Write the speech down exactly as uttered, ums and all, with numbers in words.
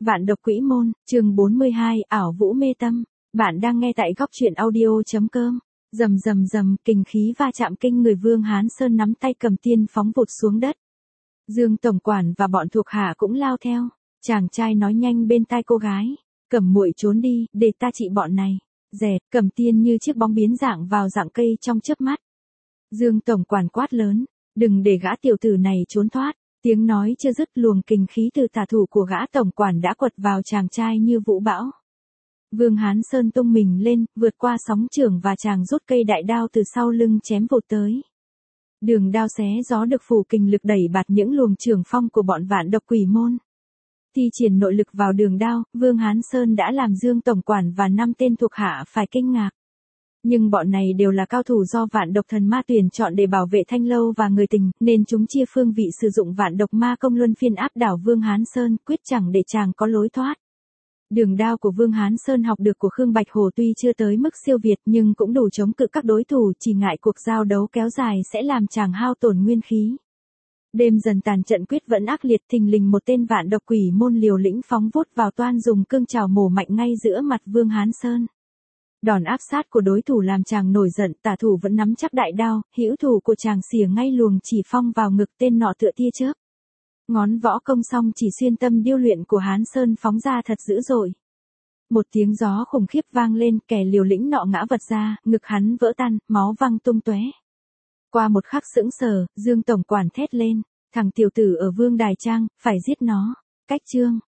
Vạn độc quỷ môn, chương bốn mươi hai, ảo vũ mê tâm. Bạn đang nghe tại góc truyện audio.com. Rầm rầm rầm, kình khí va chạm kinh người Vương Hán Sơn nắm tay cầm tiên phóng vụt xuống đất. Dương tổng quản và bọn thuộc hạ cũng lao theo. Chàng trai nói nhanh bên tai cô gái, Cẩm muội trốn đi, để ta trị bọn này. Dẹt, Cẩm tiên như chiếc bóng biến dạng vào dạng cây trong chớp mắt. Dương tổng quản quát lớn, đừng để gã tiểu tử này trốn thoát. Tiếng nói chưa dứt, luồng kình khí từ tà thủ của gã tổng quản đã quật vào chàng trai như vũ bão. Vương Hán Sơn tung mình lên, vượt qua sóng trường và chàng rút cây đại đao từ sau lưng chém vụt tới. Đường đao xé gió được phủ kình lực đẩy bạt những luồng trường phong của bọn vạn độc quỷ môn. Thi triển nội lực vào đường đao, Vương Hán Sơn đã làm Dương tổng quản và năm tên thuộc hạ phải kinh ngạc. Nhưng bọn này đều là cao thủ do vạn độc thần ma tuyển chọn để bảo vệ Thanh Lâu và người tình, nên chúng chia phương vị sử dụng vạn độc ma công luân phiên áp đảo Vương Hán Sơn, quyết chẳng để chàng có lối thoát. Đường đao của Vương Hán Sơn học được của Khương Bạch Hồ tuy chưa tới mức siêu việt nhưng cũng đủ chống cự các đối thủ, chỉ ngại cuộc giao đấu kéo dài sẽ làm chàng hao tổn nguyên khí. Đêm dần tàn, trận quyết vẫn ác liệt, thình lình một tên vạn độc quỷ môn liều lĩnh phóng vút vào toan dùng cương trảo mổ mạnh ngay giữa mặt Vương Hán Sơn. Đòn áp sát của đối thủ làm chàng nổi giận, tả thủ vẫn nắm chắc đại đao, hữu thủ của chàng xỉa ngay luồng chỉ phong vào ngực tên nọ tựa tia chớp. Ngón võ công song chỉ xuyên tâm điêu luyện của Hán Sơn phóng ra thật dữ dội. Một tiếng gió khủng khiếp vang lên, kẻ liều lĩnh nọ ngã vật ra, ngực hắn vỡ tan, máu văng tung tóe. Qua một khắc sững sờ, Dương tổng quản thét lên, thằng tiểu tử ở Vương Đài Trang, phải giết nó. Cách chương